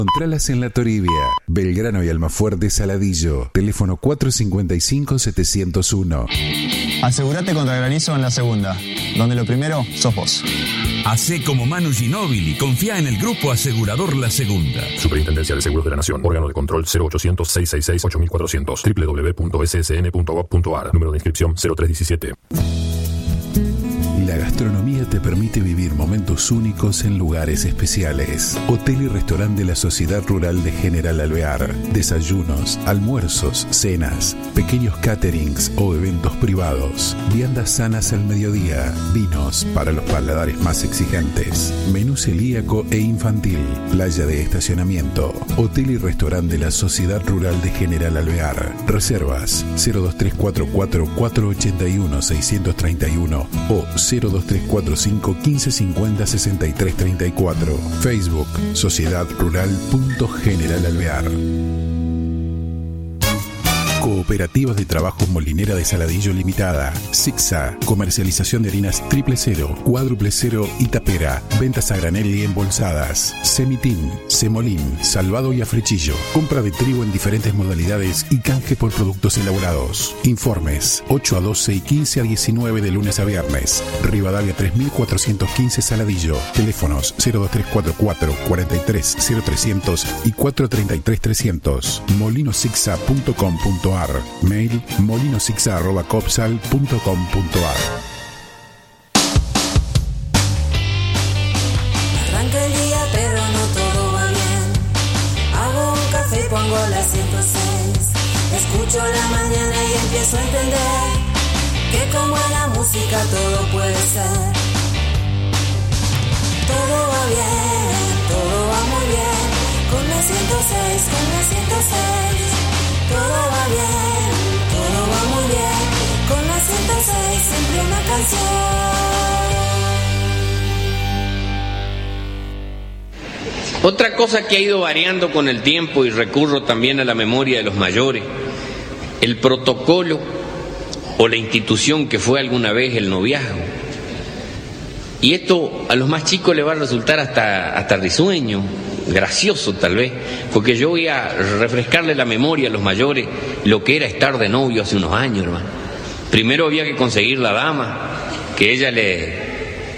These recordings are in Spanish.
Encontralas en La Toribia, Belgrano y Almafuerte Saladillo. Teléfono 455-701. Asegúrate contra granizo en la segunda, donde lo primero sos vos. Hacé como Manu Ginóbili, confía en el Grupo Asegurador La Segunda. Superintendencia de Seguros de la Nación, órgano de control 0800-666-8400, www.ssn.gov.ar, número de inscripción 0317. La gastronomía te permite vivir momentos únicos en lugares especiales. Hotel y restaurante de la Sociedad Rural de General Alvear. Desayunos, almuerzos, cenas, pequeños caterings o eventos privados. Viandas sanas al mediodía. Vinos para los paladares más exigentes. Menú celíaco e infantil. Playa de estacionamiento. Hotel y restaurante de la Sociedad Rural de General Alvear. Reservas 02344 481 631 o 02345 1550 6334. Facebook Sociedad Rural.General Alvear. Cooperativas de Trabajo Molinera de Saladillo Limitada. Sixa, comercialización de harinas 000, 400 y tapera. Ventas a granel y embolsadas. Semitín, semolín, salvado y a frechillo. Compra de trigo en diferentes modalidades y canje por productos elaborados. Informes 8 a 12 y 15 a 19 de lunes a viernes. Rivadavia 3415 Saladillo. Teléfonos 02344 43 0300 y 433 300. molinosixa.com.ar. Mail molinosixa@copsal.com.ar. Arranca el día pero no todo va bien. Hago un café, pongo la 106. Escucho la mañana y empiezo a entender que con buena música todo puede ser. Todo va bien, todo va muy bien. Con la 106, con la 106. Todo va bien, todo va muy bien. Con la 106 siempre una canción. Otra cosa que ha ido variando con el tiempo, y recurro también a la memoria de los mayores, el protocolo o la institución que fue alguna vez el noviazgo. Y esto a los más chicos les va a resultar hasta risueño, gracioso tal vez, porque yo voy a refrescarle la memoria a los mayores lo que era estar de novio hace unos años, hermano. Primero había que conseguir la dama, que ella le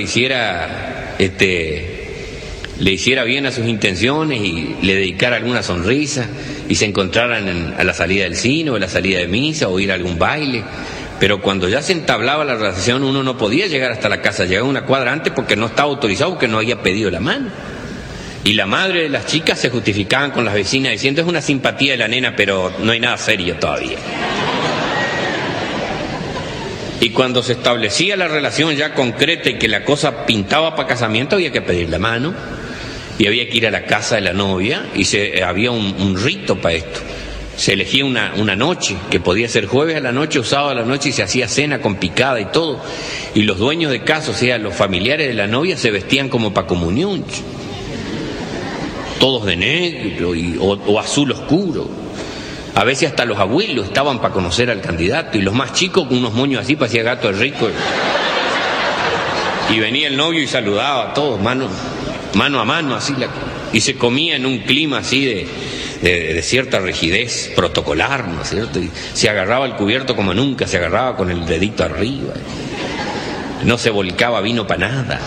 hiciera bien a sus intenciones y le dedicara alguna sonrisa y se encontraran a la salida del cine o a la salida de misa o ir a algún baile. Pero cuando ya se entablaba la relación uno no podía llegar hasta la casa, llegaba una cuadra antes porque no estaba autorizado, porque no había pedido la mano. Y la madre de las chicas se justificaban con las vecinas diciendo: es una simpatía de la nena, pero no hay nada serio todavía. Y cuando se establecía la relación ya concreta y que la cosa pintaba para casamiento, había que pedir la mano y había que ir a la casa de la novia y había un rito para esto. Se elegía una noche, que podía ser jueves a la noche o sábado a la noche, y se hacía cena con picada y todo. Y los dueños de casa, o sea, los familiares de la novia, se vestían como para comunión, todos de negro o azul oscuro. A veces hasta los abuelos estaban para conocer al candidato, y los más chicos con unos moños así, parecía gato de rico. Y venía el novio y saludaba a todos, mano a mano, así, y se comía en un clima así de cierta rigidez protocolar, ¿no es cierto? Y se agarraba el cubierto como nunca, se agarraba con el dedito arriba, no se volcaba vino para nada.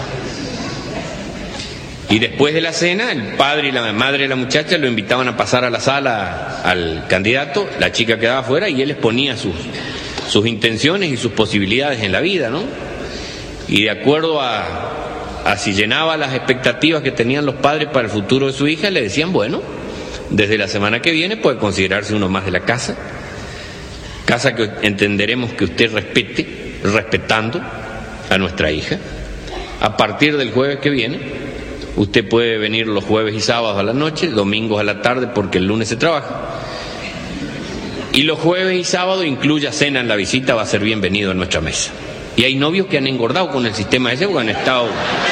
Y después de la cena, el padre y la madre de la muchacha lo invitaban a pasar a la sala al candidato, la chica quedaba afuera y él exponía sus intenciones y sus posibilidades en la vida, ¿no? Y de acuerdo a si llenaba las expectativas que tenían los padres para el futuro de su hija, le decían: bueno, desde la semana que viene puede considerarse uno más de la casa que entenderemos que usted respete, respetando a nuestra hija. A partir del jueves que viene, usted puede venir los jueves y sábados a la noche, domingos a la tarde porque el lunes se trabaja. Y los jueves y sábados, incluya cena en la visita, va a ser bienvenido a nuestra mesa. Y hay novios que han engordado con el sistema ese porque han estado...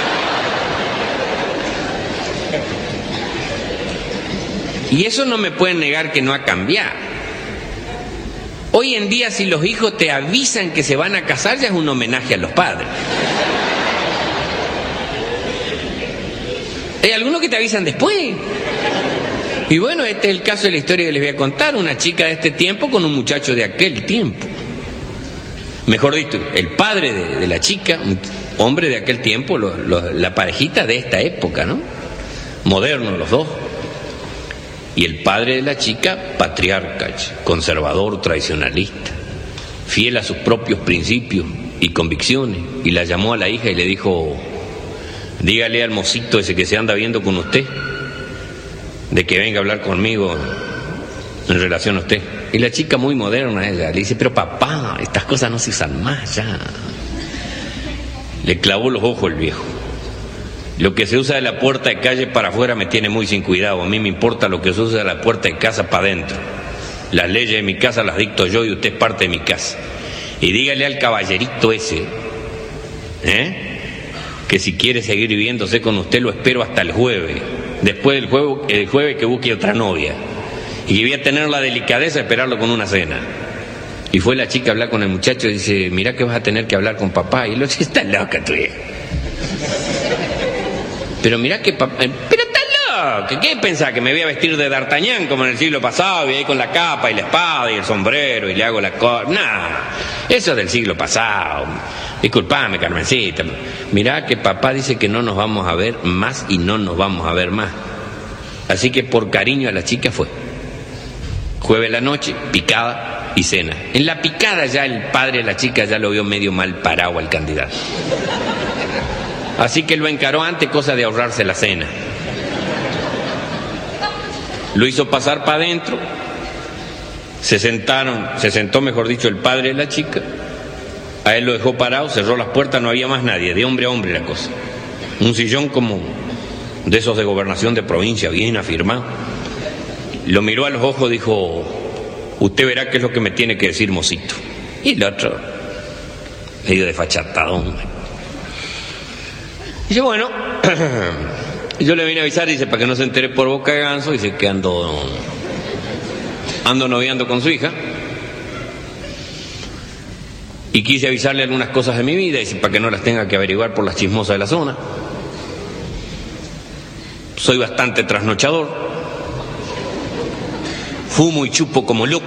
Y eso no me pueden negar que no ha cambiado. Hoy en día, si los hijos te avisan que se van a casar, ya es un homenaje a los padres. Hay algunos que te avisan después. Y bueno, este es el caso de la historia que les voy a contar. Una chica de este tiempo con un muchacho de aquel tiempo. Mejor dicho, el padre de la chica, un hombre de aquel tiempo, la parejita de esta época, ¿no? Modernos los dos. Y el padre de la chica, patriarca, conservador, tradicionalista, fiel a sus propios principios y convicciones. Y la llamó a la hija y le dijo: dígale al mocito ese que se anda viendo con usted, de que venga a hablar conmigo en relación a usted. Y la chica, muy moderna ella, le dice: pero papá, estas cosas no se usan más ya. Le clavó los ojos el viejo. Lo que se usa de la puerta de calle para afuera me tiene muy sin cuidado. A mí me importa lo que se usa de la puerta de casa para adentro. Las leyes de mi casa las dicto yo y usted es parte de mi casa. Y dígale al caballerito ese, que si quiere seguir viviéndose con usted lo espero hasta el jueves. Después del jueves que busque otra novia. Y que voy a tener la delicadeza de esperarlo con una cena. Y fue la chica a hablar con el muchacho y dice: mirá que vas a tener que hablar con papá. Y lo dice: está loca tú. Pero mirá que papá... pero está loca. ¿Qué pensás? ¿Que me voy a vestir de D'Artagnan como en el siglo pasado? Y ahí con la capa y la espada y el sombrero y le hago la cosa... No, eso es del siglo pasado. Disculpame, Carmencita. Mirá que papá dice que no nos vamos a ver más y no nos vamos a ver más. Así que por cariño a la chica fue. Jueves la noche, picada y cena. En la picada ya el padre de la chica ya lo vio medio mal parado al candidato. Así que lo encaró antes, cosa de ahorrarse la cena. Lo hizo pasar para adentro. Se sentó, mejor dicho, el padre de la chica. A él lo dejó parado, cerró las puertas, no había más nadie, de hombre a hombre la cosa. Un sillón como de esos de gobernación de provincia, bien afirmado. Lo miró a los ojos, dijo: usted verá qué es lo que me tiene que decir, mocito. Y el otro, medio desfachatadón. Dice: bueno, yo le vine a avisar, dice, para que no se entere por boca de ganso, dice que ando noviando con su hija. Y quise avisarle algunas cosas de mi vida, dice, para que no las tenga que averiguar por las chismosas de la zona. Soy bastante trasnochador. Fumo y chupo como loco.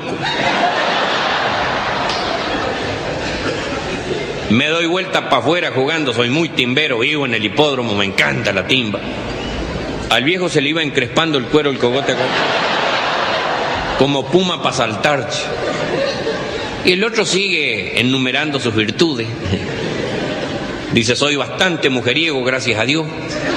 Me doy vuelta para afuera jugando, soy muy timbero, vivo en el hipódromo, me encanta la timba. Al viejo se le iba encrespando el cuero, el cogote, como puma para saltar. Y el otro sigue enumerando sus virtudes. Dice: soy bastante mujeriego, gracias a Dios.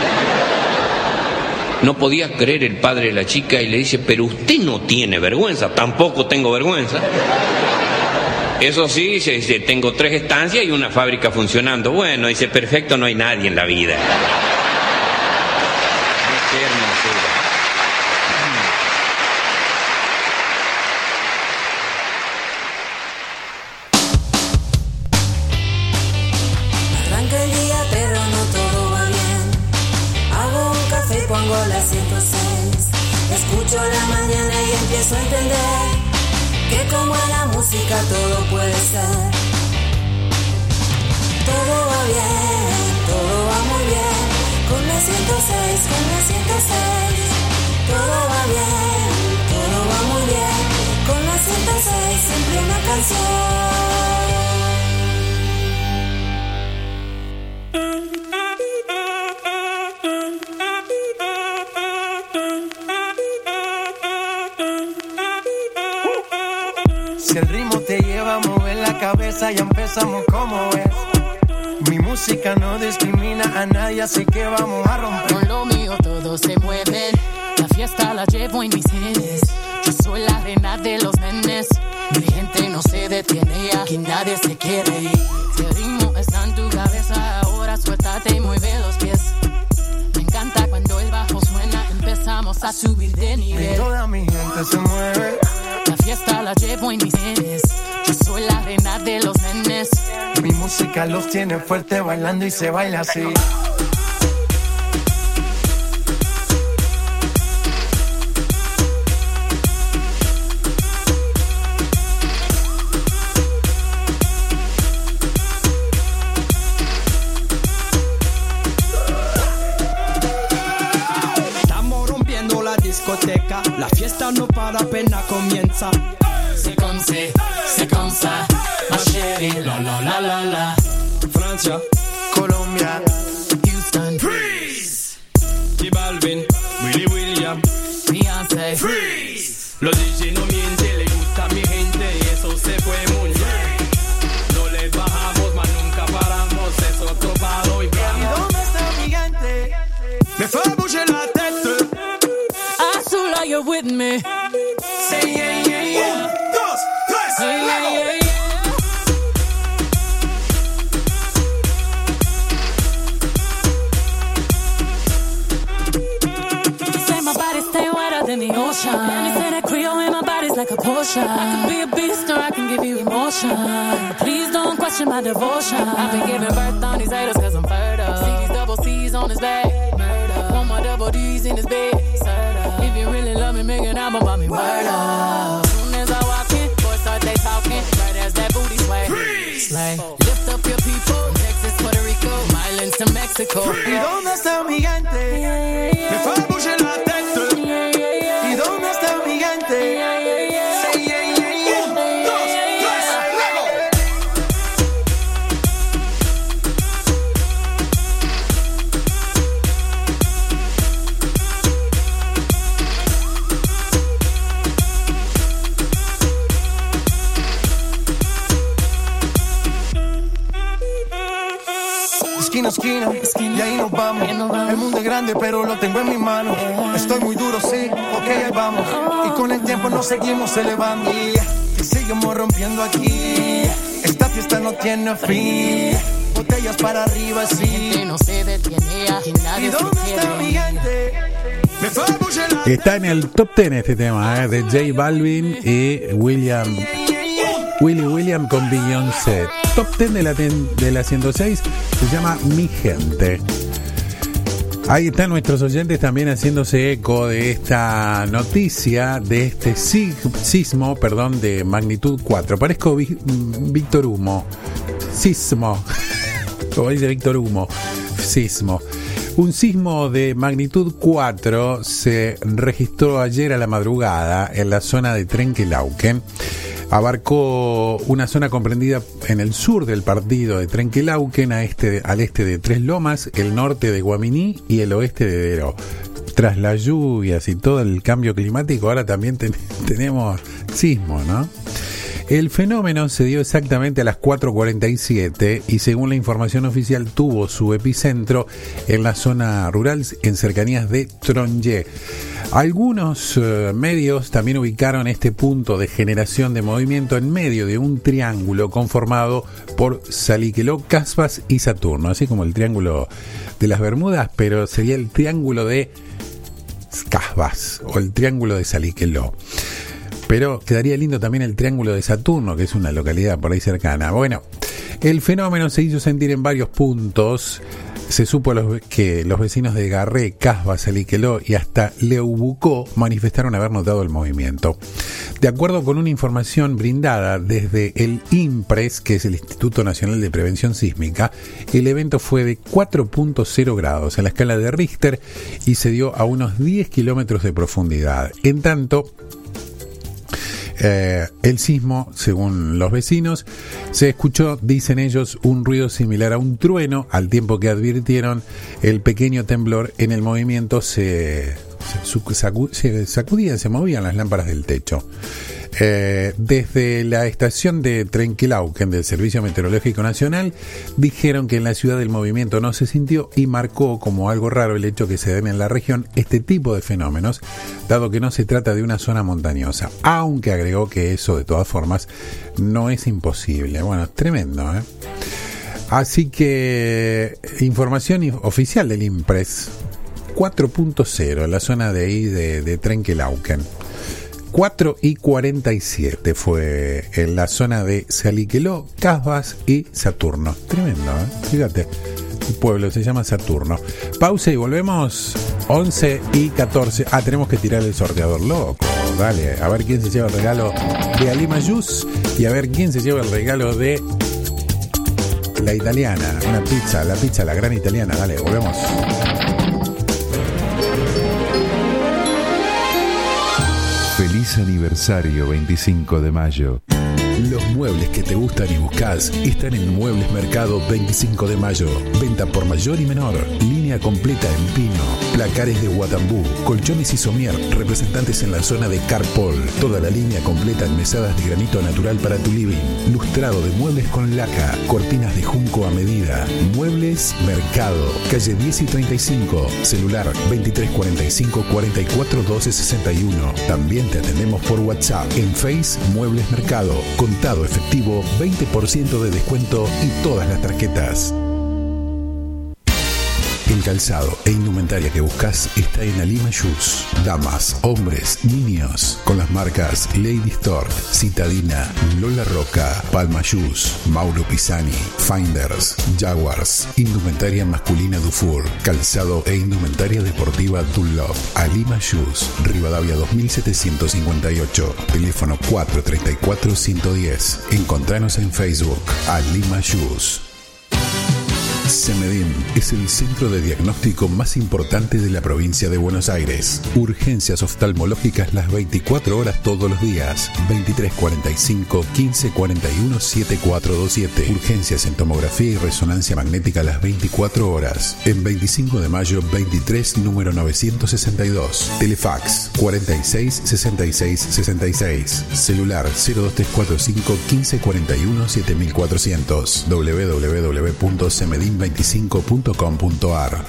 No podía creer el padre de la chica y le dice: pero usted no tiene vergüenza. Tampoco tengo vergüenza. Eso sí, dice, tengo 3 estancias y una fábrica funcionando. Bueno, dice, perfecto no hay nadie en la vida. Qué hermosura. Arranca el día pero no todo va bien. Hago un café y pongo la 106. Escucho la mañana y empiezo a entender que con buena música todo puede ser. Todo va bien, todo va muy bien. Con la 106, con la 106. Todo va bien, todo va muy bien. Con la 106 siempre una canción. Si el ritmo te lleva a mover la cabeza, ya empezamos como es. Mi música no discrimina a nadie, así que vamos a romper. Con lo mío todo se mueve, la fiesta la llevo en mis genes. Yo soy la reina de los nenes, mi gente no se detiene, aquí nadie se quiere ir. Si el ritmo está en tu cabeza, ahora suéltate y mueve los pies. Me encanta cuando el bajo suena, empezamos a subir de nivel. Y toda mi gente se mueve. La fiesta la llevo en mis genes. Yo soy la reina de los nenes. Mi música los tiene fuerte bailando y se baila así. discoteca. La fiesta no para, apenas comienza. C'est comme ça, ma chérie, la la la la la. Francia, Colombia, Houston, freeze. J Balvin, Willy William, Beyoncé, freeze. Los DJ no mienten, le gusta a mi gente y eso se fue muy bien. No les bajamos, mas nunca paramos, es otro palo y vamos. ¿y dónde está mi gente? Me fait bouger la tête. Azula, you're with me. Say yeah, yeah, yeah. 1, 2, 3, Hey, yeah, yeah, yeah. Say my body stay wetter than the ocean. And you say that Creole in my body's like a potion. I can be a beast or I can give you emotion. Please don't question my devotion. I've been giving birth on these haters cause I'm fertile. See these double C's on his back. Murder. Want my double D's in his bed. Serta. If you really love me, make an album about me. Word up. Soon as I walk in, boys start they talking. Right as that booty sway. Slay. Lift up your people. From Texas, Puerto Rico, Islands to Mexico. ¿Y dónde está mi gente? me fait bouger la tête. ¿Y dónde está mi gente? Say yeah, yeah, yeah. 1, 2, 3, Lego. Esquina a esquina, y ahí nos vamos. El mundo es grande, pero lo tengo en mi mano. Estoy muy duro, sí, ok, ahí vamos. Y con el tiempo nos seguimos elevando. Y seguimos rompiendo aquí. Esta fiesta no tiene fin. Botellas para arriba, sí. Gente no se detiene, aquí nadie ¿Y se dónde está mi quiere. gente? Me fait bouger la tête. Está en el top 10 este tema, de J Balvin y Willy William con Beyoncé. Top 10 de la 106 se llama Mi Gente. Ahí están nuestros oyentes también haciéndose eco de esta noticia, de este sismo, de magnitud 4. Parezco Víctor Humo. Sismo. Como dice Víctor Humo. Sismo. Un sismo de magnitud 4 se registró ayer a la madrugada en la zona de Trenquelauquen. Abarcó una zona comprendida en el sur del partido de Trenquelauquen, al este de Tres Lomas, el norte de Guaminí y el oeste de Deró. Tras las lluvias y todo el cambio climático, ahora también tenemos sismo, ¿no? El fenómeno se dio exactamente a las 4:47 y según la información oficial tuvo su epicentro en la zona rural en cercanías de Tronje. Algunos medios también ubicaron este punto de generación de movimiento en medio de un triángulo conformado por Salliqueló, Casbas y Saturno, así como el triángulo de las Bermudas, pero sería el triángulo de Casbas o el triángulo de Salliqueló. Pero quedaría lindo también el triángulo de Saturno, que es una localidad por ahí cercana. Bueno, el fenómeno se hizo sentir en varios puntos. Se supo que los vecinos de Garré, Casbas, Salliqueló y hasta Leubucó manifestaron haber notado el movimiento. De acuerdo con una información brindada desde el INPRES, que es el Instituto Nacional de Prevención Sísmica, el evento fue de 4.0 grados en la escala de Richter y se dio a unos 10 kilómetros de profundidad. En tanto, el sismo, según los vecinos, se escuchó, dicen ellos, un ruido similar a un trueno, al tiempo que advirtieron el pequeño temblor en el movimiento se sacudían, se movían las lámparas del techo. Desde la estación de Trenquelauquen del Servicio Meteorológico Nacional dijeron que en la ciudad el movimiento no se sintió y marcó como algo raro el hecho que se den en la región este tipo de fenómenos, dado que no se trata de una zona montañosa, aunque agregó que eso de todas formas no es imposible. Bueno, es tremendo, ¿eh? Así que información oficial del INPRES 4.0 en la zona de ahí de Trenquelauquen. 4:47 fue en la zona de Salliqueló, Casbas y Saturno. Tremendo, ¿eh? Fíjate, el pueblo se llama Saturno. Pausa y volvemos. 11:14. Tenemos que tirar el sorteador, loco. Dale, a ver quién se lleva el regalo de Alima Jus y a ver quién se lleva el regalo de la italiana. Una pizza, la gran italiana. Dale, volvemos. Feliz aniversario 25 de mayo. Los muebles que te gustan y buscas están en Muebles Mercado 25 de mayo. Venta por mayor y menor. Línea completa en pino. Placares de Guatambú. Colchones y somier. Representantes en la zona de Carpol. Toda la línea completa en mesadas de granito natural para tu living. Lustrado de muebles con laca. Cortinas de junco a medida. Muebles Mercado. Calle 10 y 35. Celular 2345 44 12 61. También te atendemos por WhatsApp. En Face Muebles Mercado. Contado efectivo, 20% de descuento y todas las tarjetas. El calzado e indumentaria que buscas está en Alima Shoes. Damas, hombres, niños, con las marcas Lady Stork, Citadina, Lola Roca, Palma Shoes, Mauro Pisani, Finders, Jaguars, indumentaria masculina Dufour, calzado e indumentaria deportiva Dunlop. Alima Shoes, Rivadavia 2758, teléfono 434-110. Encontranos en Facebook, Alima Shoes. Semedim es el centro de diagnóstico más importante de la provincia de Buenos Aires. Urgencias oftalmológicas las 24 horas todos los días. 2345 1541 7427. Urgencias en tomografía y resonancia magnética las 24 horas. En 25 de mayo 23, número 962. Telefax 46 66 66. Celular 02345 1541 7400. www.semedim25.com.ar.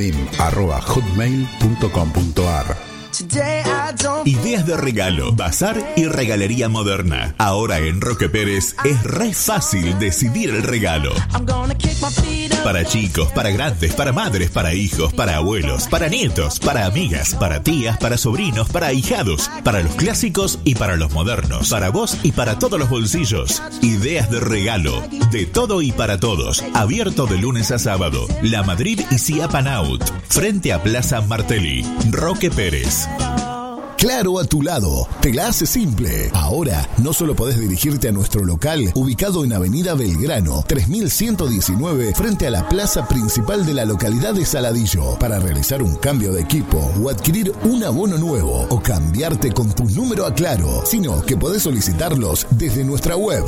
semedim@hotmail.com.ar. Ideas de regalo, bazar y regalería moderna. Ahora en Roque Pérez es re fácil decidir el regalo. Para chicos, para grandes, para madres, para hijos, para abuelos, para nietos, para amigas, para tías, para sobrinos, para ahijados, para los clásicos y para los modernos, para vos y para todos los bolsillos. Ideas de regalo, de todo y para todos. Abierto de lunes a sábado. La Madrid y Cia Panaut, frente a Plaza Martelli. Roque Pérez. Claro a tu lado, te la hace simple. Ahora no solo podés dirigirte a nuestro local ubicado en Avenida Belgrano 3119 frente a la plaza principal de la localidad de Saladillo para realizar un cambio de equipo o adquirir un abono nuevo o cambiarte con tu número a Claro, sino que podés solicitarlos desde nuestra web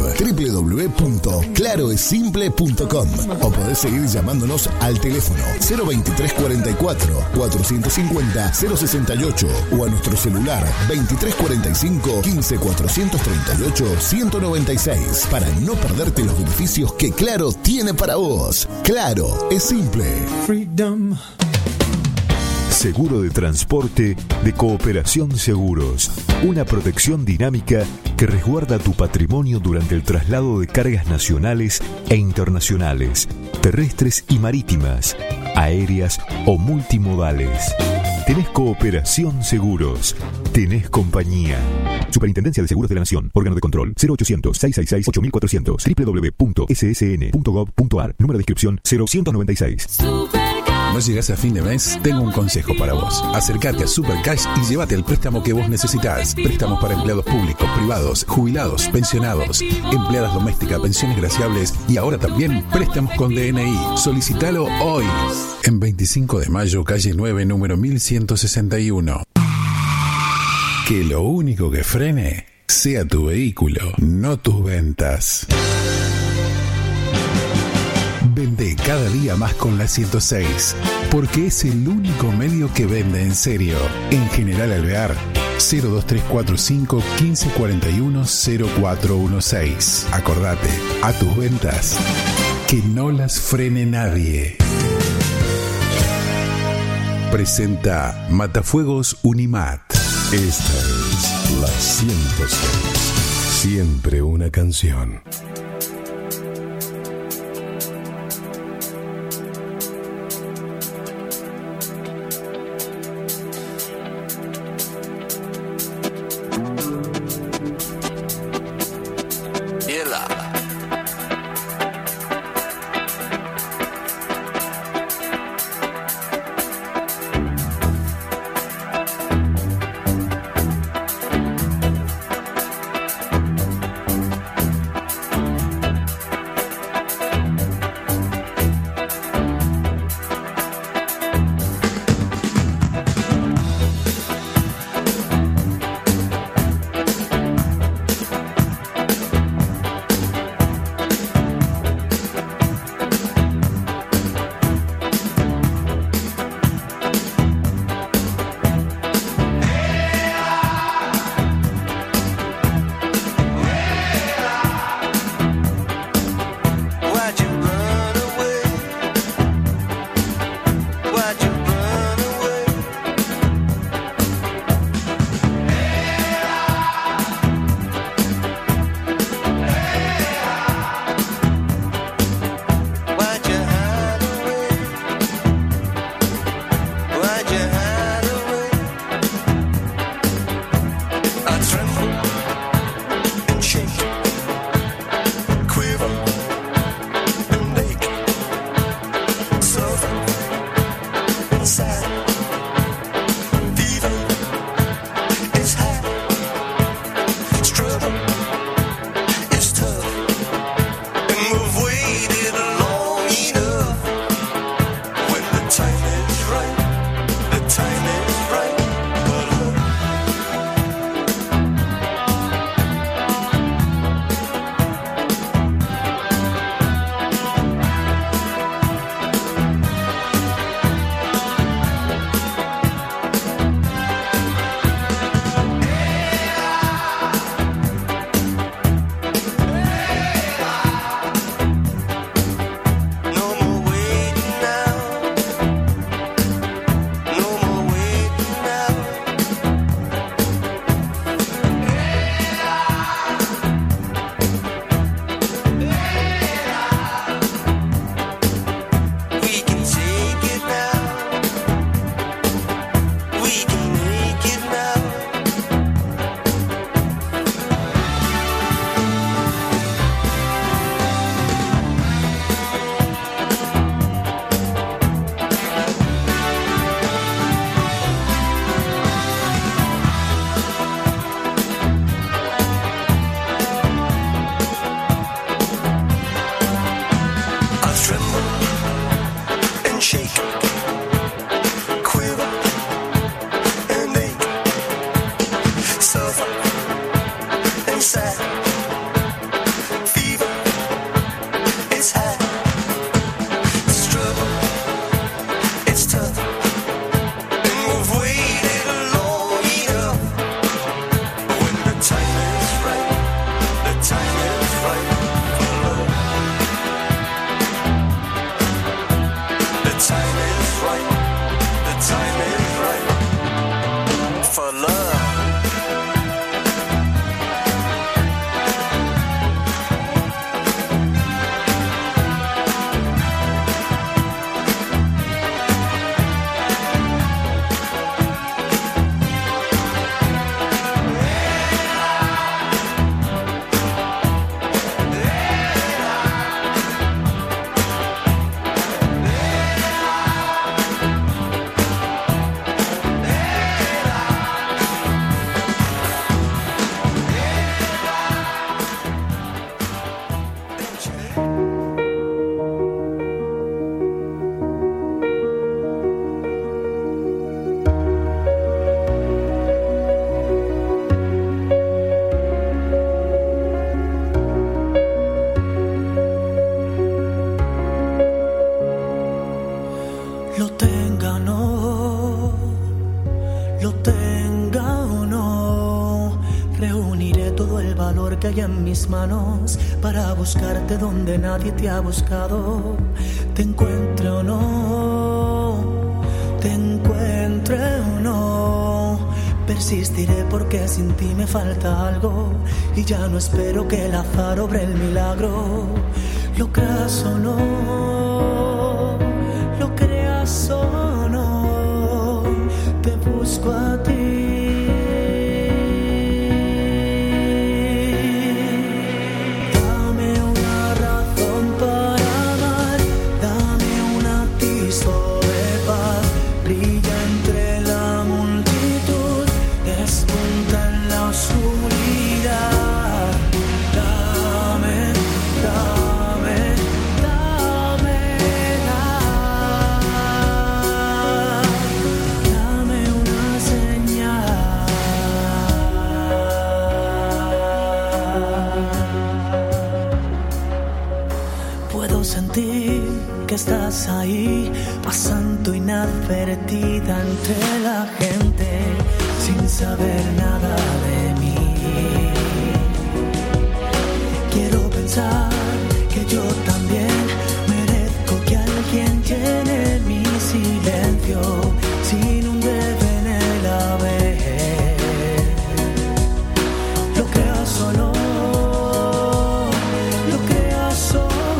www.claroesimple.com o podés seguir llamándonos al teléfono 02344 450 068 o a nuestro celular 2345 15438 196 para no perderte los beneficios que Claro tiene para vos. Claro, es simple. Freedom. Seguro de transporte de Cooperación Seguros. Una protección dinámica que resguarda tu patrimonio durante el traslado de cargas nacionales e internacionales, terrestres y marítimas, aéreas o multimodales. Tenés Cooperación Seguros. Tenés compañía. Superintendencia de Seguros de la Nación. Órgano de control 0800-666-8400. www.ssn.gov.ar. Número de inscripción 0196. ¿No llegás a fin de mes? Tengo un consejo para vos. Acércate a Supercash y llévate el préstamo que vos necesitas. Préstamos para empleados públicos, privados, jubilados, pensionados, empleadas domésticas, pensiones graciables y ahora también préstamos con DNI. Solicítalo hoy. En 25 de mayo, calle 9, número 1161. Que lo único que frene sea tu vehículo, no tus ventas. Vende cada día más con la 106, porque es el único medio que vende en serio. En General Alvear, 02345 1541 0416. Acordate, a tus ventas, que no las frene nadie. Presenta Matafuegos Unimat. Esta es la 106. Siempre una canción. valor que hay en mis manos para buscarte donde nadie te ha buscado. Te encuentre o no, te encuentre o no, persistiré porque sin ti me falta algo y ya no espero que el azar obre el milagro. Lo creas o no, lo creas o no, te busco a ti. Que estás ahí, pasando inadvertida entre la gente, sin saber nada de mí. Quiero pensar que yo también merezco que alguien llene mi silencio, sin un debe en el haber. Lo creas o no, lo creas o no,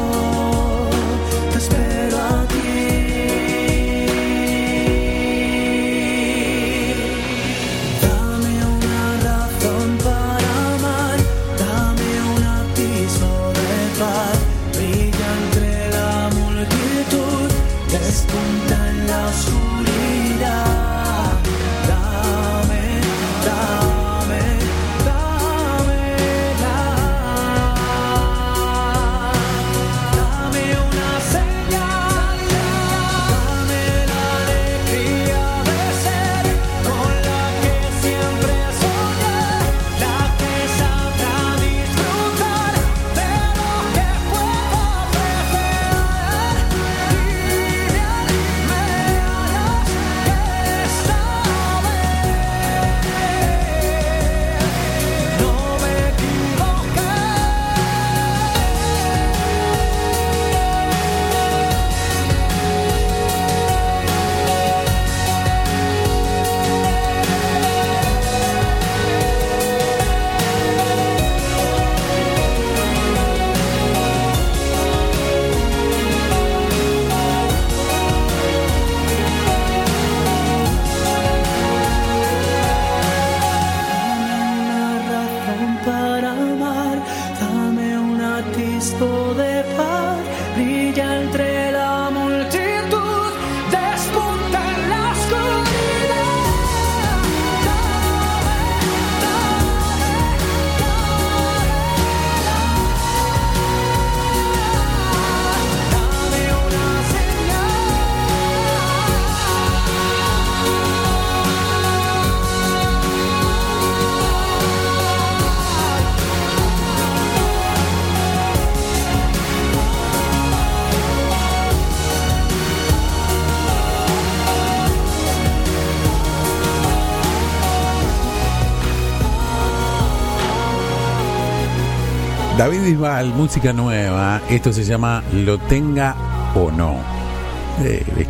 David Bisbal, música nueva. Esto se llama Lo tenga o no. ¿Viste?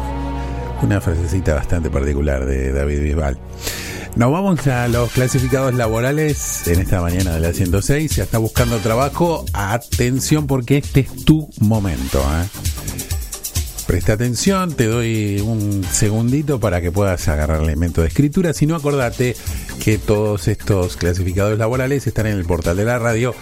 Una frasecita bastante particular de David Bisbal. Nos vamos a los clasificados laborales en esta mañana de la 106. Si estás buscando trabajo, atención porque este es tu momento, ¿eh? Presta atención, te doy un segundito para que puedas agarrar el elemento de escritura. Si no, acordate que todos estos clasificados laborales están en el portal de la radio,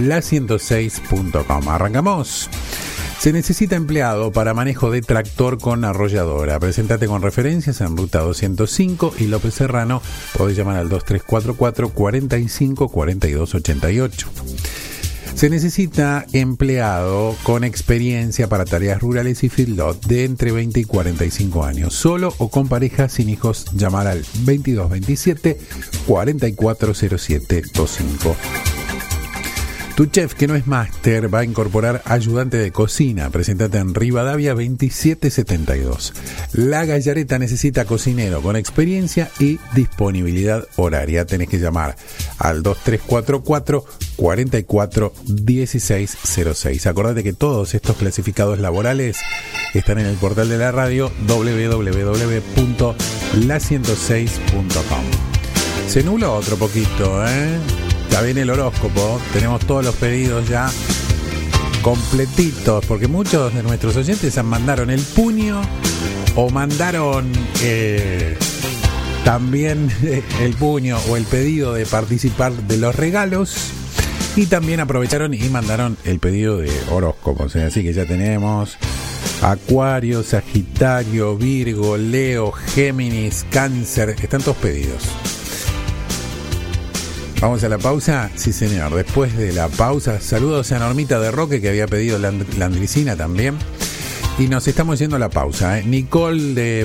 la106.com. Arrancamos. Se necesita empleado para manejo de tractor con arrolladora. Preséntate con referencias en Ruta 205 y López Serrano. Podés llamar al 2344 45 42 88. Se necesita empleado con experiencia para tareas rurales y field lot de entre 20 y 45 años. Solo o con pareja sin hijos, llamar al 2227 440725. Tu chef, que no es máster, va a incorporar ayudante de cocina. Presentate en Rivadavia 2772. La Gallareta necesita cocinero con experiencia y disponibilidad horaria. Tenés que llamar al 2344 44 1606. Acordate que todos estos clasificados laborales están en el portal de la radio www.la106.com. Se nubló otro poquito, Ya viene el horóscopo. Tenemos todos los pedidos ya completitos, porque muchos de nuestros oyentes mandaron el puño o mandaron también el puño o el pedido de participar de los regalos, y también aprovecharon y mandaron el pedido de horóscopos. Así que ya tenemos Acuario, Sagitario, Virgo, Leo, Géminis, Cáncer. Están todos pedidos. Vamos a la pausa. Sí, señor. Después de la pausa, saludos a Normita de Roque, que había pedido la Andricina también. Y nos estamos yendo a la pausa. Nicole de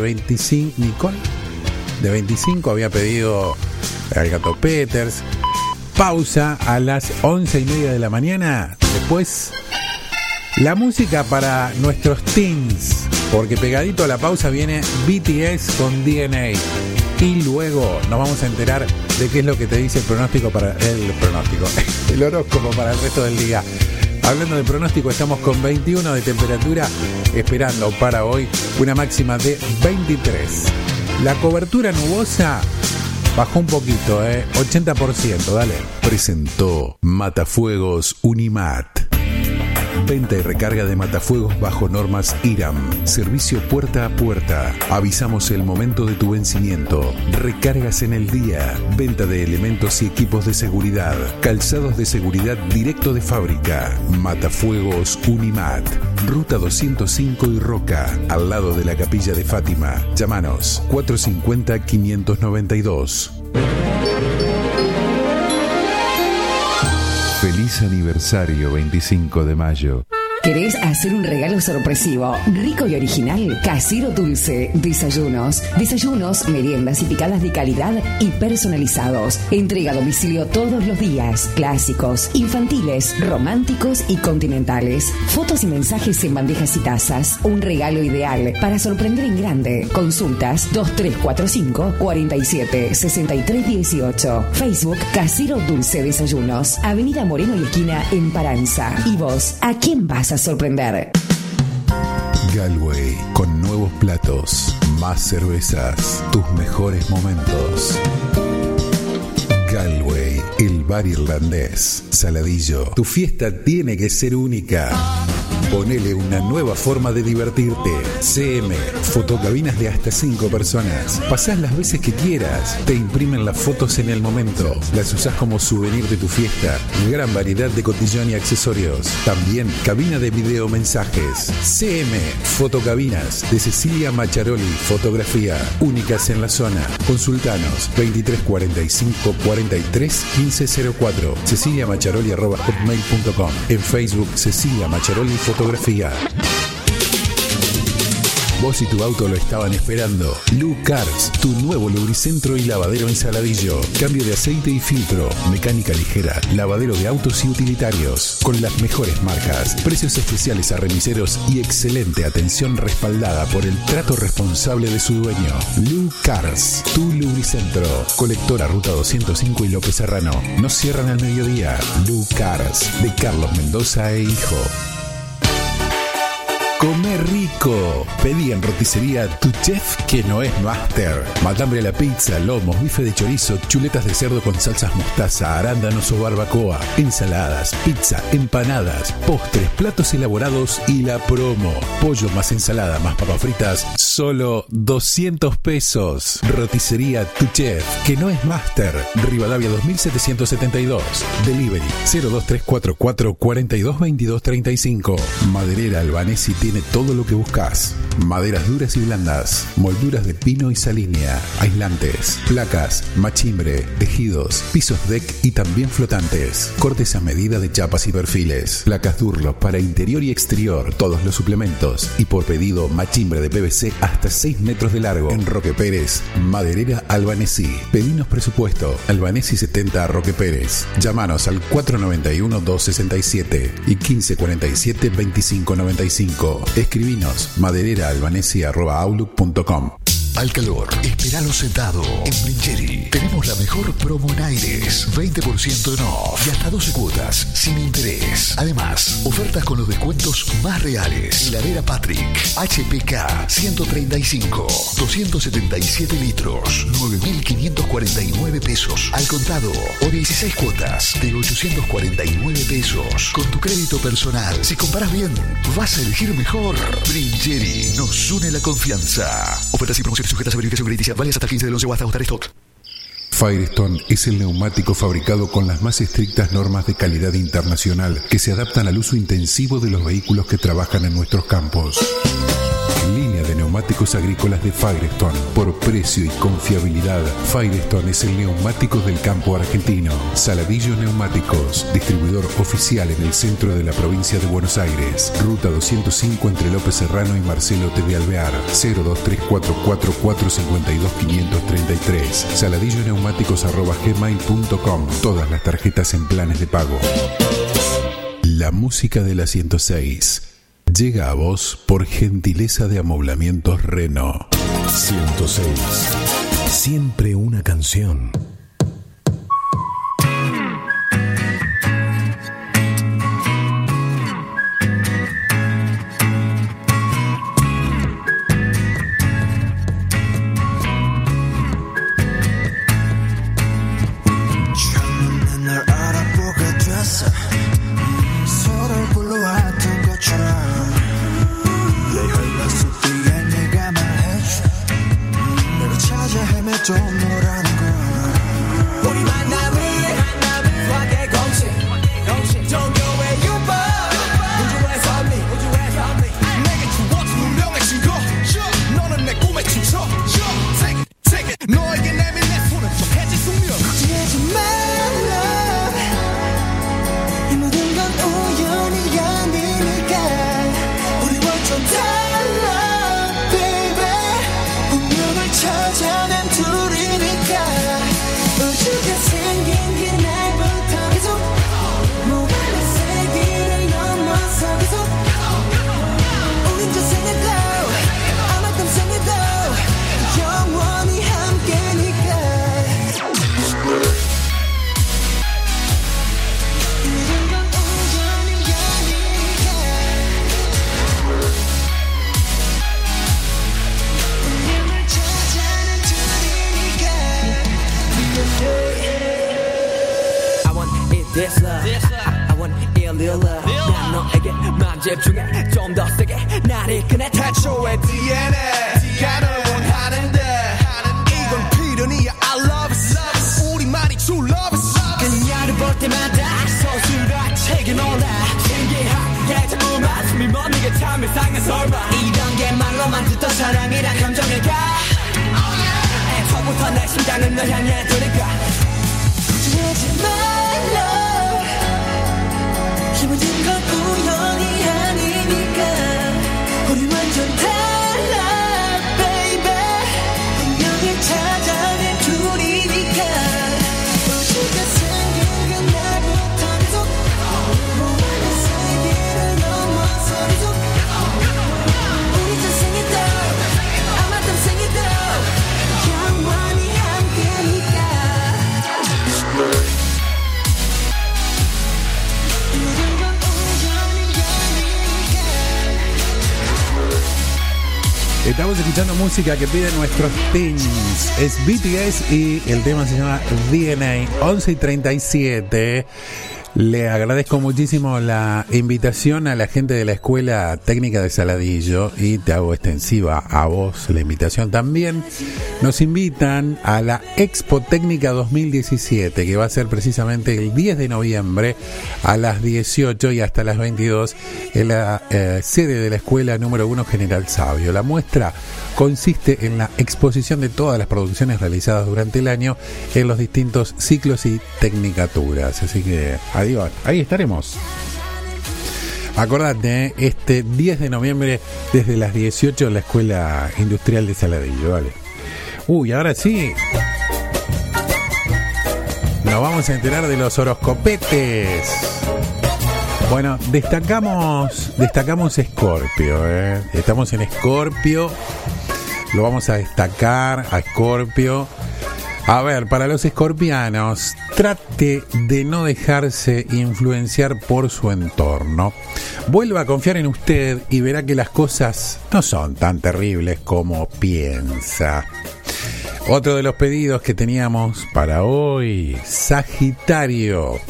25 había pedido al Gato Peters. Pausa a las 11:30 de la mañana. Después, la música para nuestros teens, porque pegadito a la pausa viene BTS con DNA. Y luego nos vamos a enterar de qué es lo que te dice el horóscopo para el resto del día. Hablando de pronóstico, estamos con 21 de temperatura, esperando para hoy una máxima de 23. La cobertura nubosa bajó un poquito, 80%, dale. Presentó Matafuegos Unimat. Venta y recarga de matafuegos bajo normas IRAM. Servicio puerta a puerta. Avisamos el momento de tu vencimiento. Recargas en el día. Venta de elementos y equipos de seguridad. Calzados de seguridad directo de fábrica. Matafuegos Unimat. Ruta 205 y Roca, al lado de la Capilla de Fátima. Llámanos 450-592. Feliz aniversario 25 de mayo. ¿Querés hacer un regalo sorpresivo, rico y original? Casero Dulce. Desayunos, meriendas y picadas de calidad y personalizados. Entrega a domicilio todos los días. Clásicos, infantiles, románticos y continentales. Fotos y mensajes en bandejas y tazas. Un regalo ideal para sorprender en grande. Consultas 2345 47 63 18. Facebook Casero Dulce Desayunos. Avenida Moreno y esquina en Paranza. ¿Y vos, a quién vas a sorprender? Galway, con nuevos platos, más cervezas, tus mejores momentos. Galway, el bar irlandés. Saladillo, tu fiesta tiene que ser única. Ponele una nueva forma de divertirte. CM, fotocabinas de hasta 5 personas. Pasás las veces que quieras. Te imprimen las fotos en el momento. Las usás como souvenir de tu fiesta. Gran variedad de cotillón y accesorios. También cabina de video mensajes. CM, fotocabinas de Cecilia Macharoli. Fotografía, únicas en la zona. Consultanos 2345 43 1504. ceciliamacharoli@hotmail.com. En Facebook Cecilia Macharoli Fotografía. Vos y tu auto lo estaban esperando. Lu Cars, tu nuevo lubricentro y lavadero en Saladillo. Cambio de aceite y filtro, mecánica ligera, lavadero de autos y utilitarios. Con las mejores marcas, precios especiales a remiseros y excelente atención respaldada por el trato responsable de su dueño. Lu Cars, tu lubricentro. Colectora Ruta 205 y López Serrano. No cierran al mediodía. Lu Cars, de Carlos Mendoza e Hijo. Comer rico. Pedí en Roticería Tu Chef, que no es máster. Matambre a la pizza, lomos, bife de chorizo, chuletas de cerdo con salsas mostaza, arándanos o barbacoa, ensaladas, pizza, empanadas, postres, platos elaborados y la promo. Pollo más ensalada más papas fritas, solo 200 pesos. Roticería Tu Chef, que no es máster. Rivadavia 2772. Delivery 02344 422235. Maderera Albanesi tiene todo lo que buscas. Maderas duras y blandas, molduras de pino y salínea, aislantes, placas, machimbre, tejidos, pisos deck y también flotantes. Cortes a medida de chapas y perfiles. Placas Durlock para interior y exterior, todos los suplementos. Y por pedido, machimbre de PVC hasta 6 metros de largo. En Roque Pérez, Maderera Albanesi. Pedinos presupuesto. Albanesi 70 Roque Pérez. Llámanos al 491-267 y 1547-2595. Escribinos madereraalbanesi@outlook.com. Al calor, esperalo sentado. En Brincheri tenemos la mejor promo en aires, 20% en off y hasta 12 cuotas sin interés. Además, ofertas con los descuentos más reales. Heladera Patrick, HPK 135, 277 litros, 9.549 pesos al contado o 16 cuotas de 849 pesos con tu crédito personal. Si comparas bien, vas a elegir mejor. Brincheri, nos une la confianza. Ofertas y promociones sujetas a verificación crediticia, válidas hasta el 15 del 11 o hasta agotar stock. Firestone es el neumático fabricado con las más estrictas normas de calidad internacional que se adaptan al uso intensivo de los vehículos que trabajan en nuestros campos. Línea de neumáticos agrícolas de Firestone. Por precio y confiabilidad, Firestone es el neumático del campo argentino. Saladillo Neumáticos, distribuidor oficial en el centro de la provincia de Buenos Aires. Ruta 205 entre López Serrano y Marcelo T. de Alvear. 02344452533. saladilloneumáticos@gmail.com. Todas las tarjetas en planes de pago. La música de la 106 llega a vos por gentileza de Amoblamientos Reno. 106. Siempre una canción. Estamos escuchando música que piden nuestros teens. Es BTS y el tema se llama DNA. 11:37. Le agradezco muchísimo la invitación a la gente de la Escuela Técnica de Saladillo y te hago extensiva a vos la invitación también. Nos invitan a la Expo Técnica 2017, que va a ser precisamente el 10 de noviembre a las 18 y hasta las 22 en la sede de la Escuela número 1 General Sabio. La muestra consiste en la exposición de todas las producciones realizadas durante el año en los distintos ciclos y tecnicaturas. Así que adiós, ahí estaremos. Acordate, este 10 de noviembre desde las 18 en la Escuela Industrial de Saladillo, ¿vale? Uy, ahora sí nos vamos a enterar de los horoscopetes. Bueno, destacamos Escorpio, Estamos en Escorpio. Lo vamos a destacar a Escorpio. A ver, para los escorpianos, trate de no dejarse influenciar por su entorno. Vuelva a confiar en usted y verá que las cosas no son tan terribles como piensa. Otro de los pedidos que teníamos para hoy, Sagitario.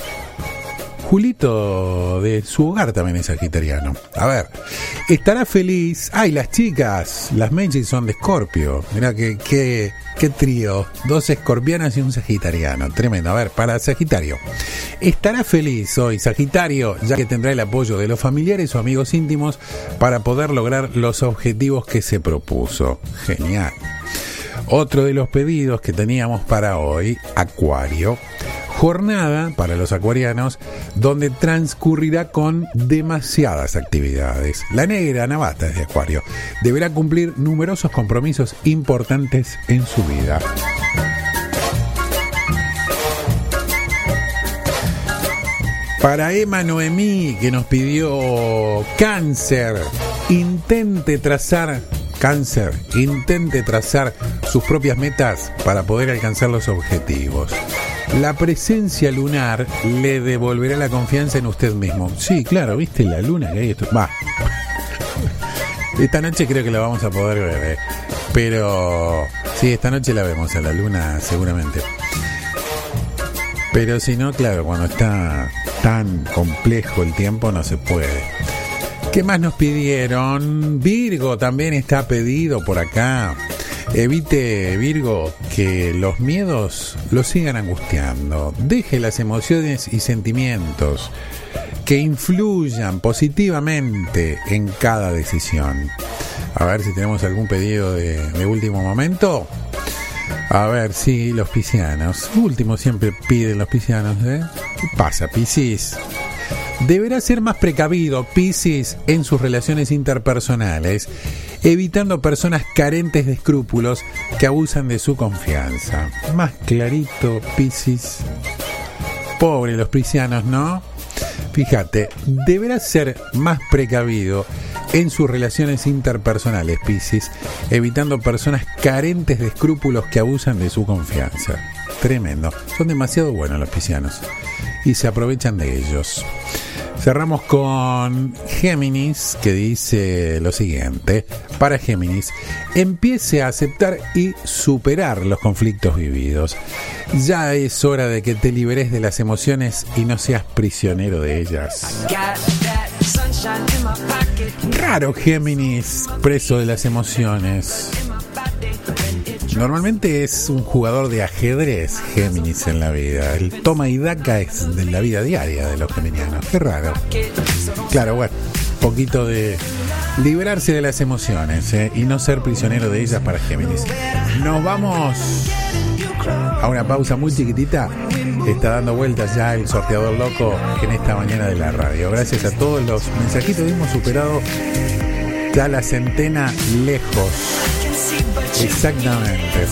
Julito de su hogar también es sagitariano. A ver, estará feliz. Ay, las chicas, las Meiji son de Escorpio. Mirá qué trío. 2 escorpianas y un sagitariano. Tremendo. A ver, para Sagitario. Estará feliz hoy, Sagitario, ya que tendrá el apoyo de los familiares o amigos íntimos para poder lograr los objetivos que se propuso. Genial. Otro de los pedidos que teníamos para hoy, Acuario. Jornada para los acuarianos donde transcurrirá con demasiadas actividades. La negra Navata es de Acuario. Deberá cumplir numerosos compromisos importantes en su vida. Para Emma Noemí, que nos pidió Cáncer, intente trazar sus propias metas para poder alcanzar los objetivos. La presencia lunar le devolverá la confianza en usted mismo. Sí, claro, ¿viste la luna que hay? Va. Esta noche creo que la vamos a poder ver, Pero sí, esta noche la vemos a la luna seguramente. Pero si no, claro, cuando está tan complejo el tiempo no se puede. ¿Qué más nos pidieron? Virgo también está pedido por acá. Evite, Virgo, que los miedos lo sigan angustiando. Deje las emociones y sentimientos que influyan positivamente en cada decisión. A ver si tenemos algún pedido de último momento. A ver, sí, los piscianos. Último siempre piden los piscianos, ¿Qué pasa, Piscis? Deberá ser más precavido, Piscis, en sus relaciones interpersonales, evitando personas carentes de escrúpulos que abusan de su confianza. Más clarito, Piscis. Pobre los piscianos, ¿no? Fíjate, deberá ser más precavido en sus relaciones interpersonales, Piscis, evitando personas carentes de escrúpulos que abusan de su confianza. Tremendo. Son demasiado buenos los piscianos y se aprovechan de ellos. Cerramos con Géminis, que dice lo siguiente. Para Géminis, empiece a aceptar y superar los conflictos vividos. Ya es hora de que te liberes de las emociones y no seas prisionero de ellas. Raro Géminis, preso de las emociones. Normalmente es un jugador de ajedrez Géminis en la vida. El toma y daca es de la vida diaria de los geminianos. Qué raro. Claro, bueno, poquito de liberarse de las emociones y no ser prisionero de ellas para Géminis. Nos vamos a una pausa muy chiquitita. Está dando vueltas ya el sorteador loco en esta mañana de la radio. Gracias a todos los mensajitos. Hemos superado ya la centena lejos. Exactamente.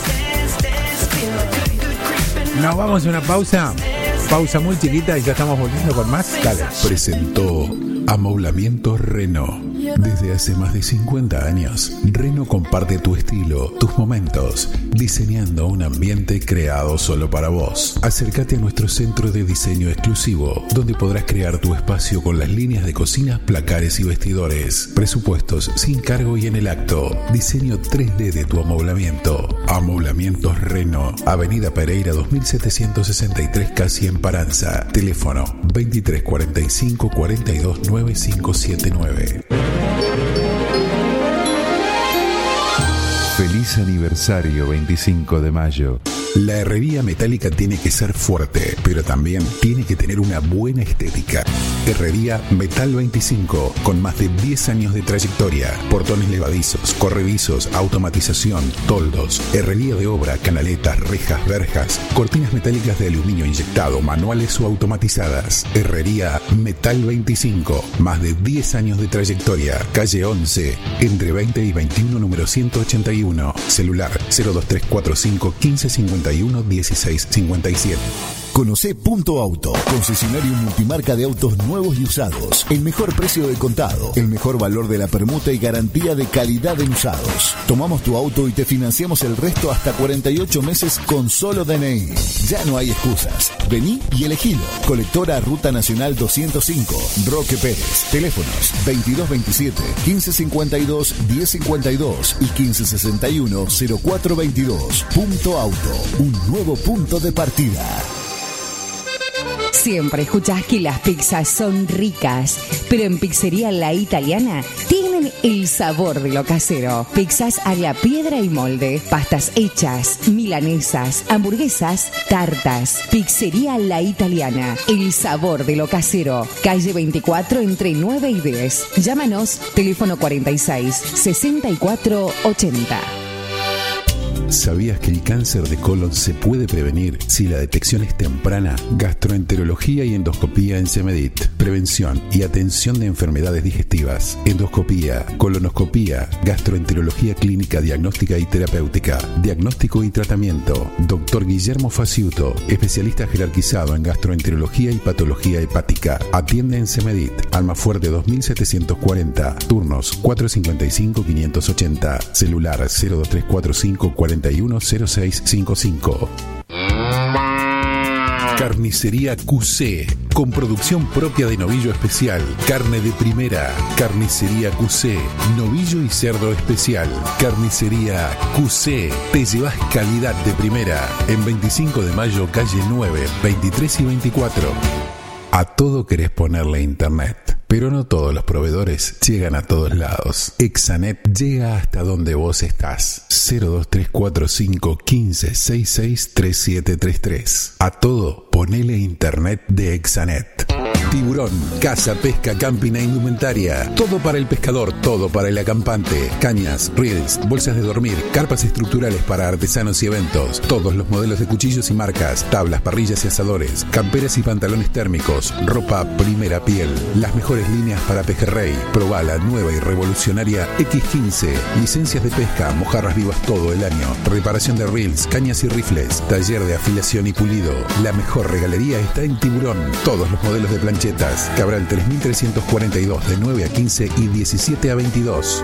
Nos vamos a una pausa muy chiquita y ya estamos volviendo con más. Dale. Presentó Amoblamientos Reno. Desde hace más de 50 años, Reno comparte tu estilo, tus momentos, diseñando un ambiente creado solo para vos. Acércate a nuestro centro de diseño exclusivo, donde podrás crear tu espacio con las líneas de cocinas, placares y vestidores. Presupuestos sin cargo y en el acto. Diseño 3D de tu amoblamiento. Amoblamientos Reno. Avenida Pereira 2763, casi en Paranza. Teléfono 2345 42 9579. Feliz aniversario 25 de mayo. La herrería metálica tiene que ser fuerte, pero también tiene que tener una buena estética. Herrería Metal 25, con más de 10 años de trayectoria. Portones levadizos, corredizos, automatización, toldos, herrería de obra, canaletas, rejas, verjas, cortinas metálicas de aluminio inyectado, manuales o automatizadas. Herrería Metal 25, más de 10 años de trayectoria. Calle 11, entre 20 y 21, número 181. Celular 02345 1551 1657. Conocé Punto Auto, concesionario multimarca de autos nuevos y usados. El mejor precio de contado, el mejor valor de la permuta y garantía de calidad en usados. Tomamos tu auto y te financiamos el resto hasta 48 meses con solo DNI. Ya no hay excusas. Vení y elegilo. Colectora Ruta Nacional 205, Roque Pérez. Teléfonos 2227 1552 1052 y 1561 0422. Punto Auto, un nuevo punto de partida. Siempre escuchás que las pizzas son ricas, pero en Pizzería La Italiana tienen el sabor de lo casero. Pizzas a la piedra y molde, pastas hechas, milanesas, hamburguesas, tartas. Pizzería La Italiana, el sabor de lo casero. Calle 24 entre 9 y 10. Llámanos, teléfono 46 64 80. ¿Sabías que el cáncer de colon se puede prevenir si la detección es temprana? Gastroenterología y endoscopía en Semedit. Prevención y atención de enfermedades digestivas. Endoscopía, colonoscopía, gastroenterología clínica, diagnóstica y terapéutica. Diagnóstico y tratamiento. Dr. Guillermo Faciuto, especialista jerarquizado en gastroenterología y patología hepática. Atiende en Semedit, Almafuerte 2740. Turnos 455-580. Celular 02345 410655. Carnicería QC, con producción propia de novillo especial, carne de primera. Carnicería QC, novillo y cerdo especial. Carnicería QC, te llevas calidad de primera. En 25 de mayo, calle 9, 23 y 24. A todo querés ponerle internet, pero no todos los proveedores llegan a todos lados. Exanet llega hasta donde vos estás. 02345 1566 3733. A todo, ponele internet de Exanet. Tiburón, caza, pesca, camping e indumentaria. Todo para el pescador, todo para el acampante. Cañas, reels, bolsas de dormir, carpas estructurales para artesanos y eventos. Todos los modelos de cuchillos y marcas, tablas, parrillas y asadores, camperas y pantalones térmicos, ropa primera piel. Las mejores líneas para pejerrey. Probá la nueva y revolucionaria X15. Licencias de pesca, mojarras vivas todo el año. Reparación de reels, cañas y rifles. Taller de afilación y pulido. La mejor regalería está en Tiburón. Todos los modelos de planchetas. Cabral 3342 de 9 a 15 y 17 a 22.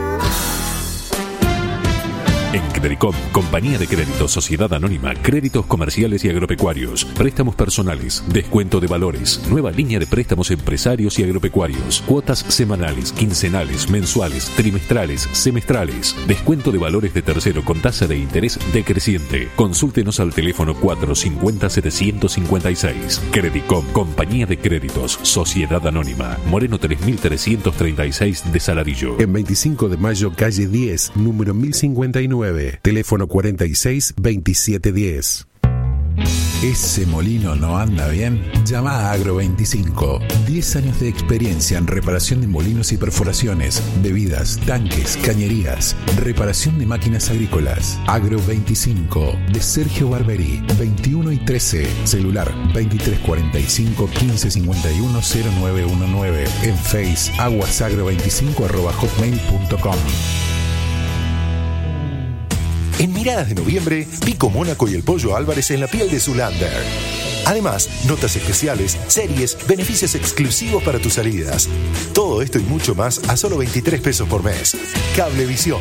En Credicom, Compañía de Créditos Sociedad Anónima, créditos comerciales y agropecuarios, préstamos personales, descuento de valores, nueva línea de préstamos empresarios y agropecuarios, cuotas semanales, quincenales, mensuales, trimestrales, semestrales, descuento de valores de tercero con tasa de interés decreciente. Consúltenos al teléfono 450-756. Credicom, Compañía de Créditos Sociedad Anónima, Moreno 3336 de Saladillo. En 25 de mayo, calle 10, número 1059. Teléfono 46 27 10. ¿Ese molino no anda bien? Llama a Agro 25. 10 años de experiencia en reparación de molinos y perforaciones, bebidas, tanques, cañerías, reparación de máquinas agrícolas. Agro 25 de Sergio Barberi, 21 y 13. Celular 2345 1551 0919. En Face aguasagro25@hotmail.com. En Miradas de Noviembre, Pico Mónaco y el Pollo Álvarez en la piel de Zoolander. Además, notas especiales, series, beneficios exclusivos para tus salidas. Todo esto y mucho más a solo 23 pesos por mes. Cablevisión.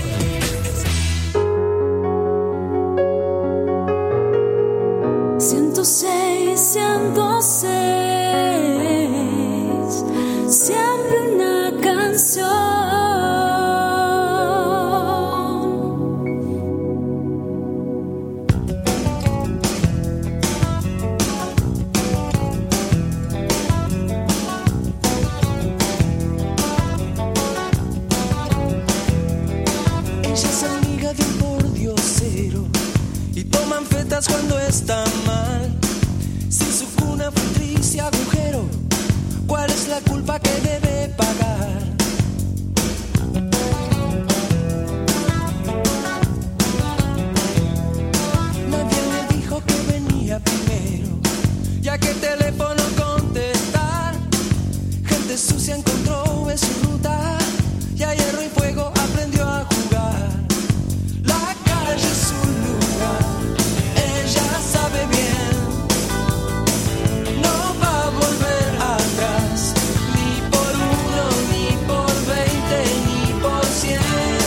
Siempre una canción. Ella es amiga de un pordiosero y toman fetas cuando está mal. Si su cuna fue un triste agujero, ¿cuál es la culpa que debe pagar? Nadie le dijo que venía primero, ya que el teléfono contestar. Gente sucia encontró en su ruta y a hierro y fuego aprendió a jugar. La calle es su lugar, ella sabe bien. No va a volver atrás, ni por 1, ni por 20, ni por 100.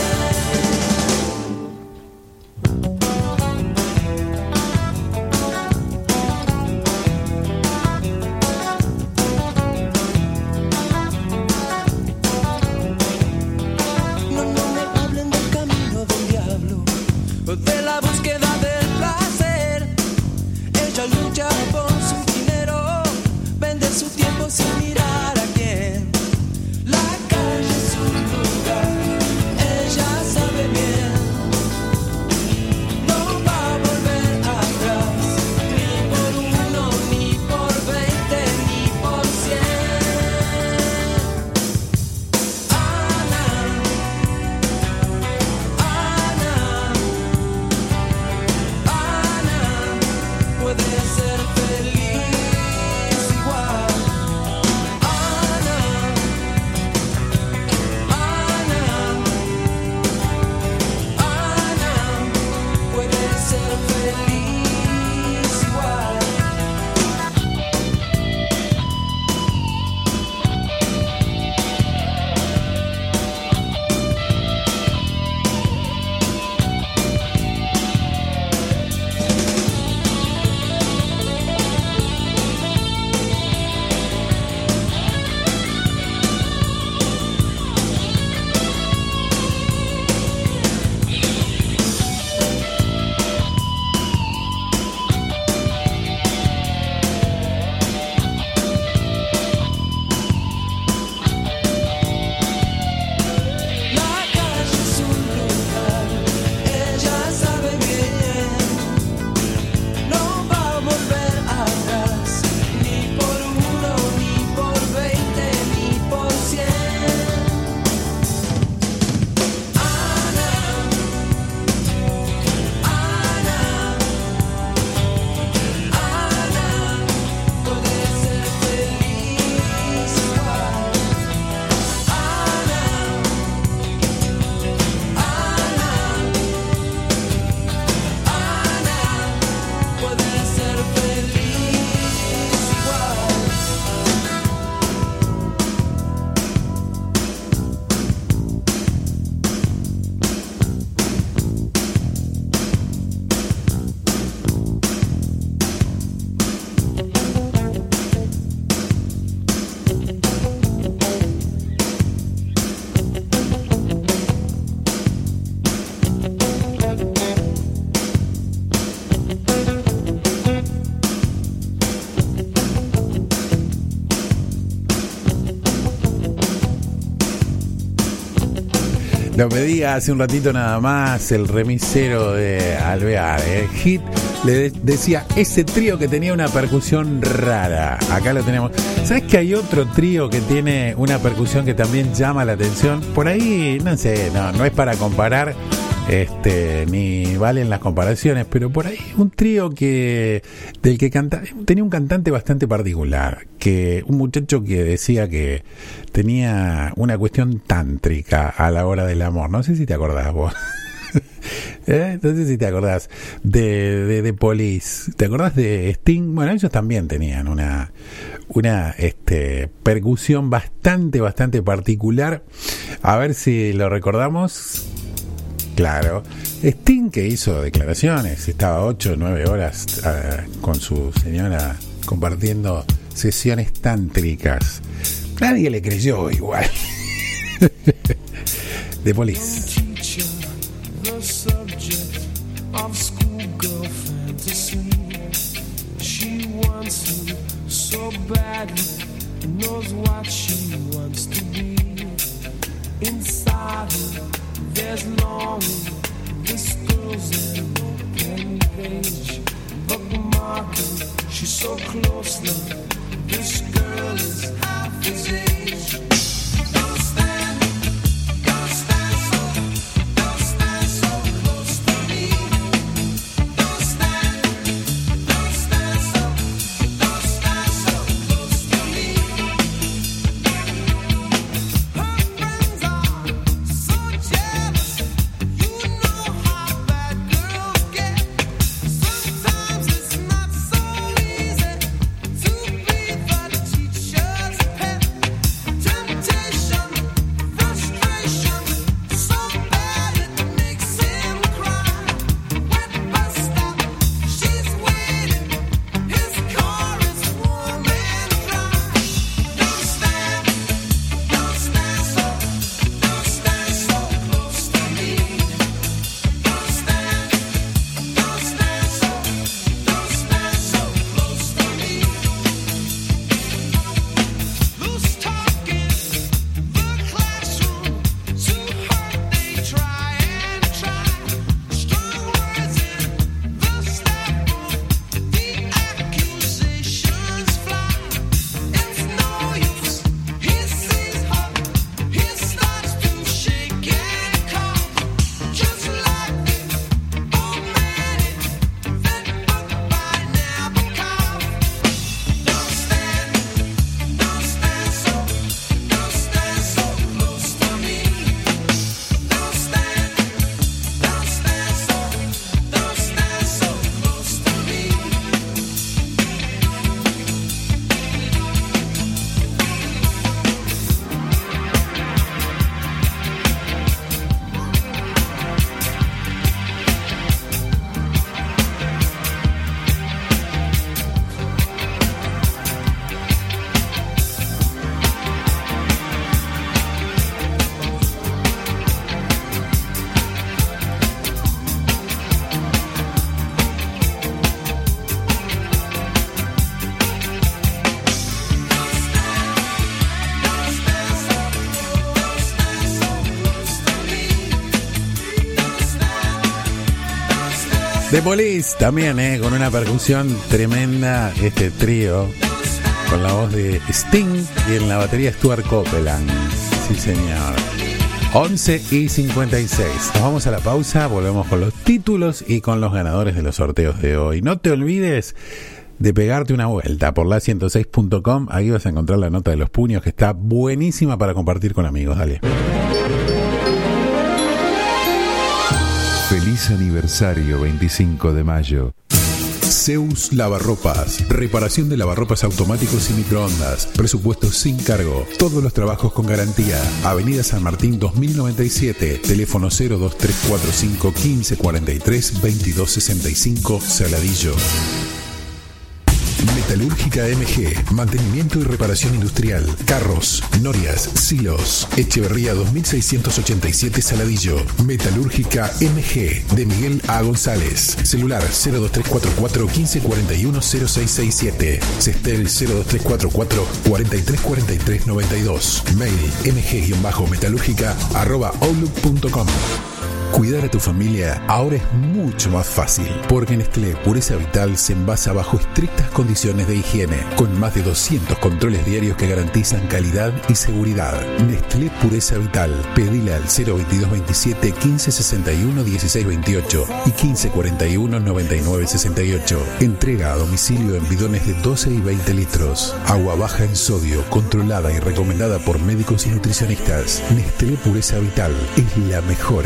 No me hablen del camino del diablo, de la búsqueda del placer. Ella lucha por su dinero, vende su tiempo sin mirar a quién. La calle es su lugar, ella sabe bien. No va a volver atrás, ni por 1, ni por 20, ni por 100. Ana puede ser feliz igual. Ana puede ser feliz igual. La calle es un lugar, ella sabe bien. No va a volver atrás, ni por 1, ni por 20, ni por 100. Ana puede ser feliz igual. Puede ser feliz igual. Lo pedía hace un ratito nada más el remisero de Alvear. Hit le decía ese trío que tenía una percusión rara. Acá lo tenemos. ¿Sabes que hay otro trío que tiene una percusión que también llama la atención? Por ahí, no sé, no es para comparar, ni valen las comparaciones, pero por ahí un trío del que tenía un cantante bastante particular, que un muchacho que decía que tenía una cuestión tántrica a la hora del amor. No sé si te acordás vos. No sé si te acordás de Police. ¿Te acordás de Sting? Bueno, ellos también tenían una percusión bastante particular. A ver si lo recordamos. Claro, Sting, que hizo declaraciones, estaba 8 o 9 horas con su señora compartiendo sesiones tántricas. Nadie le creyó igual. The Police. The subject of schoolgirl fantasy. She wants him so badly, knows what she wants to be. Inside her, there's longing. This girl's an open page, bookmarking. She's so close now. This girl is half his age. Don't stand so close to me. Don't stand so close to me. Her friends are so jealous. You know how bad girls get. Sometimes it's not so easy to be the teacher's pet. Temptation, frustration, so bad it makes him cry. Wet bus stop, she's waiting. His car is warm and dry. Don't stand so close to me. Don't stand so close to me. Loose talking, the classroom, too hard they try and try. Strong words in the staff room, the accusations fly. It's no use, he sees her, he starts to shake and cough. Just like the old man in that book by Nabokov. Don't stand so close to me. Don't stand so close to me. The Police también, con una percusión tremenda, este trío, con la voz de Sting y en la batería Stuart Copeland. Sí, señor. 11:56. Nos vamos a la pausa, volvemos con los títulos y con los ganadores de los sorteos de hoy. No te olvides de pegarte una vuelta por la106.com. Ahí vas a encontrar la nota de los puños, que está buenísima para compartir con amigos. Dale. Feliz aniversario 25 de mayo. Zeus Lavarropas. Reparación de lavarropas automáticos y microondas. Presupuesto sin cargo. Todos los trabajos con garantía. Avenida San Martín 2097. Teléfono 02345 1543 2265 Saladillo. Metalúrgica MG, mantenimiento y reparación industrial, carros, norias, silos, Echeverría 2687 Saladillo. Metalúrgica MG, de Miguel A. González, celular 02344 1541 0667, Cestel 02344 434392, mail mg-metalúrgica@outlook.com. Cuidar a tu familia ahora es mucho más fácil, porque Nestlé Pureza Vital se envasa bajo estrictas condiciones de higiene, con más de 200 controles diarios que garantizan calidad y seguridad. Nestlé Pureza Vital, pedile al 02227 1561 1628 y 1541 9968. Entrega a domicilio en bidones de 12 y 20 litros. Agua baja en sodio, controlada y recomendada por médicos y nutricionistas. Nestlé Pureza Vital es la mejor agua.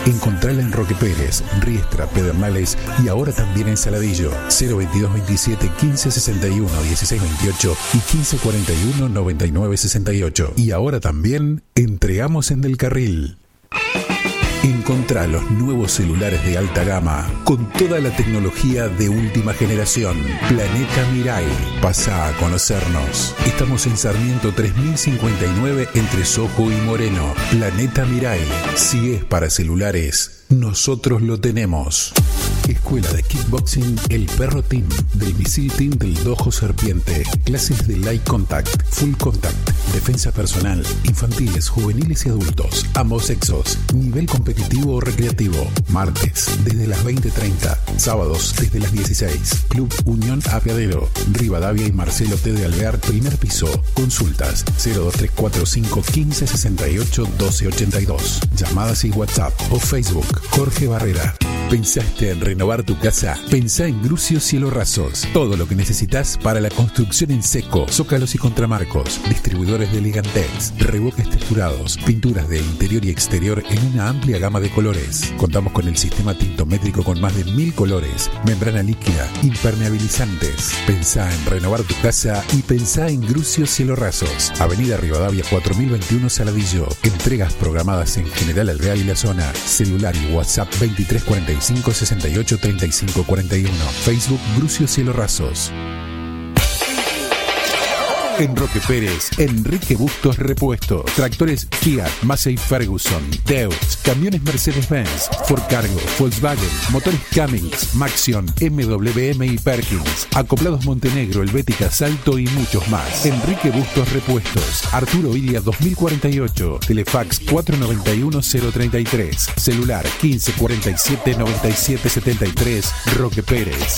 Encontrala en Roque Pérez, Riestra, Pedernales y ahora también en Saladillo. 02227 1561 1628 y 1541 9968. Y ahora también entregamos en Del Carril. Encontrá los nuevos celulares de alta gama con toda la tecnología de última generación. Planeta Mirai. Pasá a conocernos. Estamos en Sarmiento 3059 entre Sojo y Moreno. Planeta Mirai. Si es para celulares, nosotros lo tenemos. Escuela de Kickboxing El Perro Team, del Misil Team del Dojo Serpiente. Clases de Light Contact, Full Contact, defensa personal, infantiles, juveniles y adultos, ambos sexos, nivel competitivo o recreativo. Martes, desde las 20:30. Sábados, desde las 16. Club Unión Apeadero, Rivadavia y Marcelo T. de Alvear, primer piso. Consultas 02345 1568 1282. Llamadas y WhatsApp o Facebook. Jorge Barrera. ¿Pensaste en renovar tu casa? Pensá en Grucio Cielo Rasos. Todo lo que necesitas para la construcción en seco, zócalos y contramarcos, distribuidores de Ligantex, revoques texturados, pinturas de interior y exterior en una amplia gama de colores. Contamos con el sistema tintométrico con más de 1000 colores, membrana líquida, impermeabilizantes. Pensá en renovar tu casa y pensá en Grucio Cielo Rasos. Avenida Rivadavia 4021 Saladillo. Entregas programadas en General Alvear y la zona. Celular y WhatsApp 2345 68 35 41. Facebook Grucio Cielo Rasos. En Roque Pérez, Enrique Bustos Repuestos. Tractores Fiat, Massey Ferguson, Deutz, camiones Mercedes-Benz, Ford Cargo, Volkswagen, motores Cummins, Maxion, MWM y Perkins. Acoplados Montenegro, Helvética, Salto y muchos más. Enrique Bustos Repuestos. Arturo Ilia 2048. Telefax 491-033. Celular 1547-9773. Roque Pérez.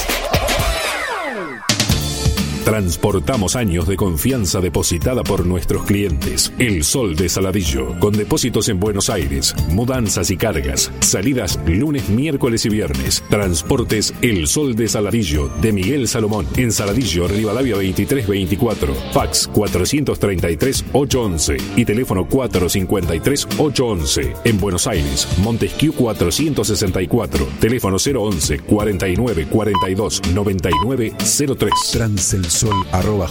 Transportamos años de confianza depositada por nuestros clientes. El Sol de Saladillo, con depósitos en Buenos Aires, mudanzas y cargas, salidas lunes, miércoles y viernes. Transportes El Sol de Saladillo, de Miguel Salomón, en Saladillo, Rivadavia 2324, fax 433-811 y teléfono 453-811. En Buenos Aires, Montesquieu 464, teléfono 011 49 42 99 03. Transelsol@hotmail.com.